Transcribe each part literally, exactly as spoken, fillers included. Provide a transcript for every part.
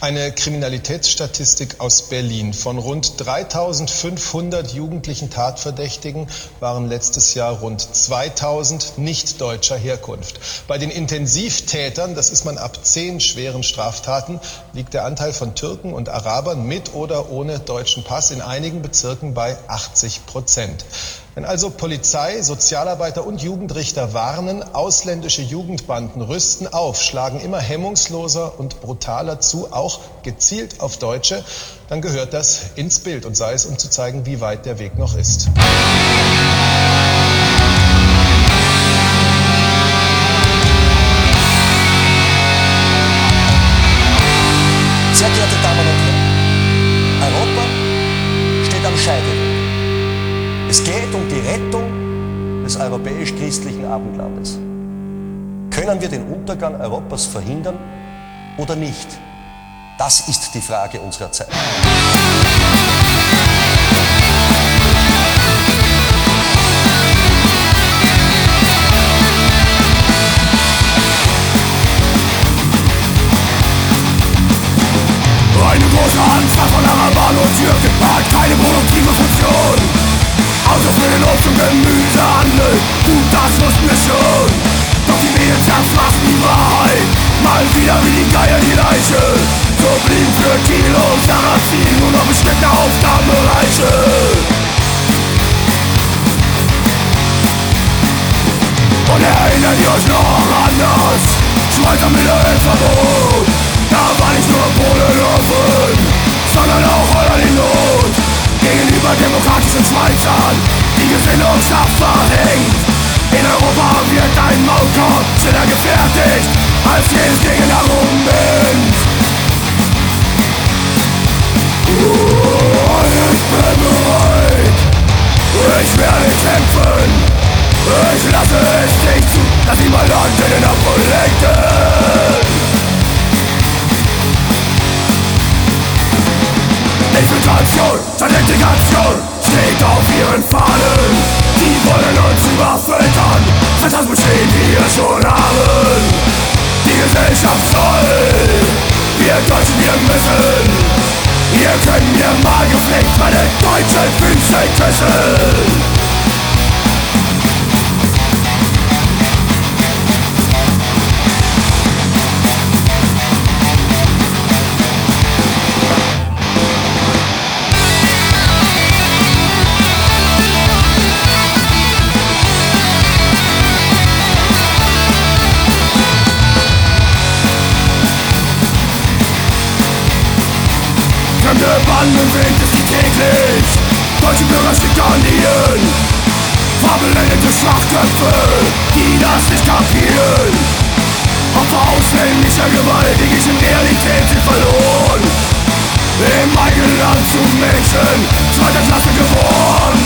Eine Kriminalitätsstatistik aus Berlin. Von rund dreitausendfünfhundert jugendlichen Tatverdächtigen waren letztes Jahr rund zweitausend nicht deutscher Herkunft. Bei den Intensivtätern, das ist man ab zehn schweren Straftaten, liegt der Anteil von Türken und Arabern mit oder ohne deutschen Pass in einigen Bezirken bei achtzig Prozent. Wenn also Polizei, Sozialarbeiter und Jugendrichter warnen, ausländische Jugendbanden rüsten auf, schlagen immer hemmungsloser und brutaler zu, auch gezielt auf Deutsche, dann gehört das ins Bild und sei es, um zu zeigen, wie weit der Weg noch ist. Sehr geehrte Damen und Herren, Europa steht am Scheideweg. Es geht um die Rettung des europäisch-christlichen Abendlandes. Können wir den Untergang Europas verhindern oder nicht? Das ist die Frage unserer Zeit. Eine große Anzahl von Arabern und Türken hat keine produktive Funktion. Außer für den Obst- und Gemüsehandel, gut, das wussten wir schon. Doch die Medien zerfraßen die Wahrheit, mal wieder wie die Geier die Leiche. So blieben für Kiel und Sarrazin nur noch bestimmte Aufgabenbereiche. Und erinnert ihr euch noch an das Schweizer Mittelverbot? Da war nicht nur Polen offen, sondern auch Holland in Not. Gegenüber demokratischen Schweizern, die Gesinnungshaft verhängt. In Europa wird ein Maulkorb schneller gefertigt, als jedes Ding darum nimmt. Uh, ich bin bereit, ich werde kämpfen. Ich lasse es nicht zu, dass sie mein Land in den Abgrund lenken. Infiltration, statt Integration steht auf ihren Fahnen. Die wollen uns übervölkern, seit das bestehen wir schon haben. Die Gesellschaft soll, wir Deutschen, wir müssen. Ihr könnt mir mal gefleckt meine deutschen Füße küssen. Fremde Banden sind es die täglich deutsche Bürger schikanieren. Verblendete Schwachköpfe, die das nicht kapieren. Opfer ausländischer Gewalt, die ich in Realität sind verloren. Im eigenen Land zu Menschen, zweiter Klasse geworden.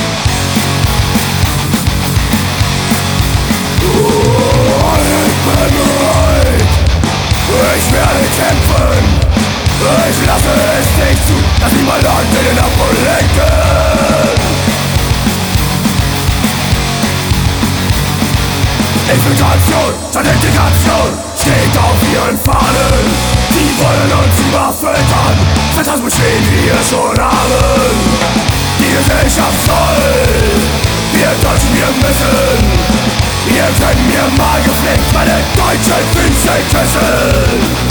Oh, ich bin bereit, ich werde kämpfen. Ich lasse es nicht zu, dass sie mein Land in den Abgrund lenken. Infiltration statt Integration steht auf ihren Fahnen. Die wollen uns übervölkern, seit das bestehen wir schon haben. Die Gesellschaft soll, wir Deutschen, wir müssen. Ihr könnt mir mal gefleckt meine deutschen Füße küssen.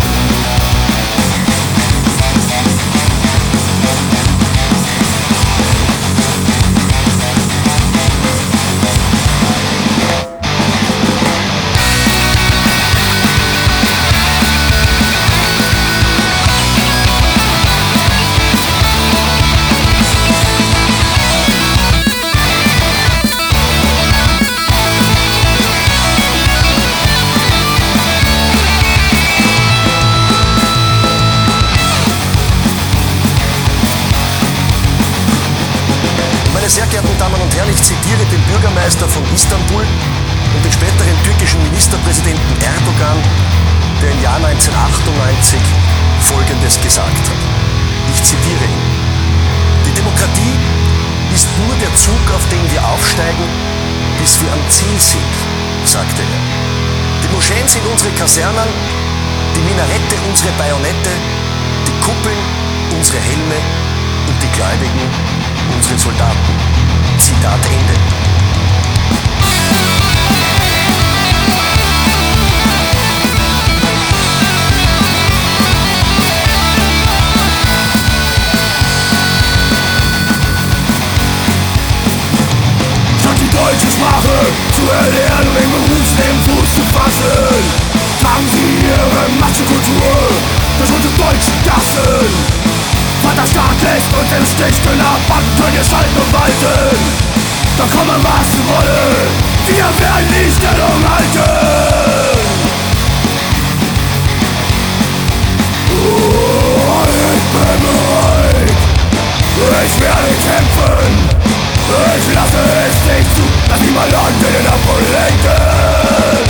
Meine sehr geehrten Damen und Herren, ich zitiere den Bürgermeister von Istanbul und den späteren türkischen Ministerpräsidenten Erdogan, der im Jahr neunzehnhundertachtundneunzig Folgendes gesagt hat. Ich zitiere ihn. Die Demokratie ist nur der Zug, auf den wir aufsteigen, bis wir am Ziel sind, sagte er. Die Moscheen sind unsere Kasernen, die Minarette unsere Bajonette, Kuppeln unsere Helme und die Gläubigen unsere Soldaten. Zitat Ende. Statt die deutsche Sprache zu erlernen und den Berufsleben Fuß zu fassen, tragen sie ihre Macht zur Kultur durch unsere deutschen Gassen. Vaterstaat lässt uns im Stich, können ab Banden können wir schalten und walten. Doch komme was wolle, wir werden die Stellung halten. Oh, ich bin bereit, ich werde kämpfen. Ich lasse es nicht zu, dass niemand Land in den Abgrund lenken.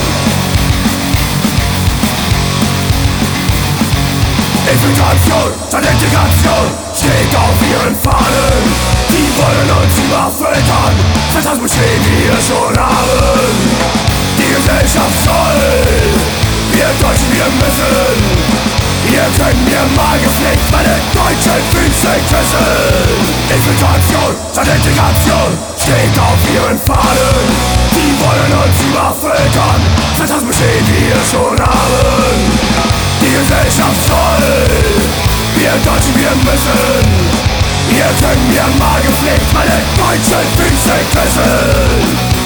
Infiltration statt Integration steht auf ihren Fahnen. Die wollen uns übervölkern, Phantasmen stehen wir schon haben. Die Gesellschaft soll, wir Deutschen, wir müssen. Ihr könnt mir mal gepflegt meine deutschen Füße küssen. Infiltration statt Integration steht auf ihren Fahnen. Die wollen uns übervölkern, Phantasmen stehen wir schon haben. Die Gesellschaft soll, wir Deutschen, wir müssen. Ihr könnt mir mal gepflegt meine deutschen Füße küssen.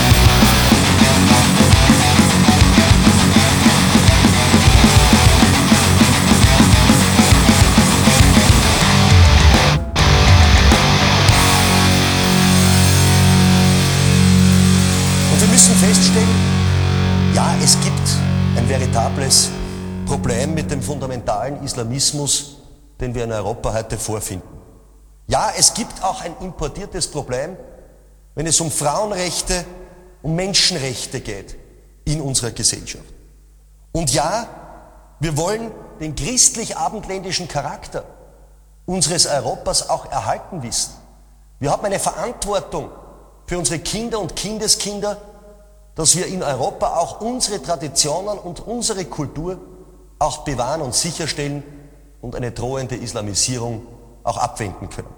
Und wir müssen feststellen, ja, es gibt ein veritables Problem mit dem fundamentalen Islamismus, den wir in Europa heute vorfinden. Ja, es gibt auch ein importiertes Problem, wenn es um Frauenrechte, um Menschenrechte geht in unserer Gesellschaft. Und ja, wir wollen den christlich-abendländischen Charakter unseres Europas auch erhalten wissen. Wir haben eine Verantwortung für unsere Kinder und Kindeskinder, dass wir in Europa auch unsere Traditionen und unsere Kultur auch bewahren und sicherstellen und eine drohende Islamisierung auch abwenden können.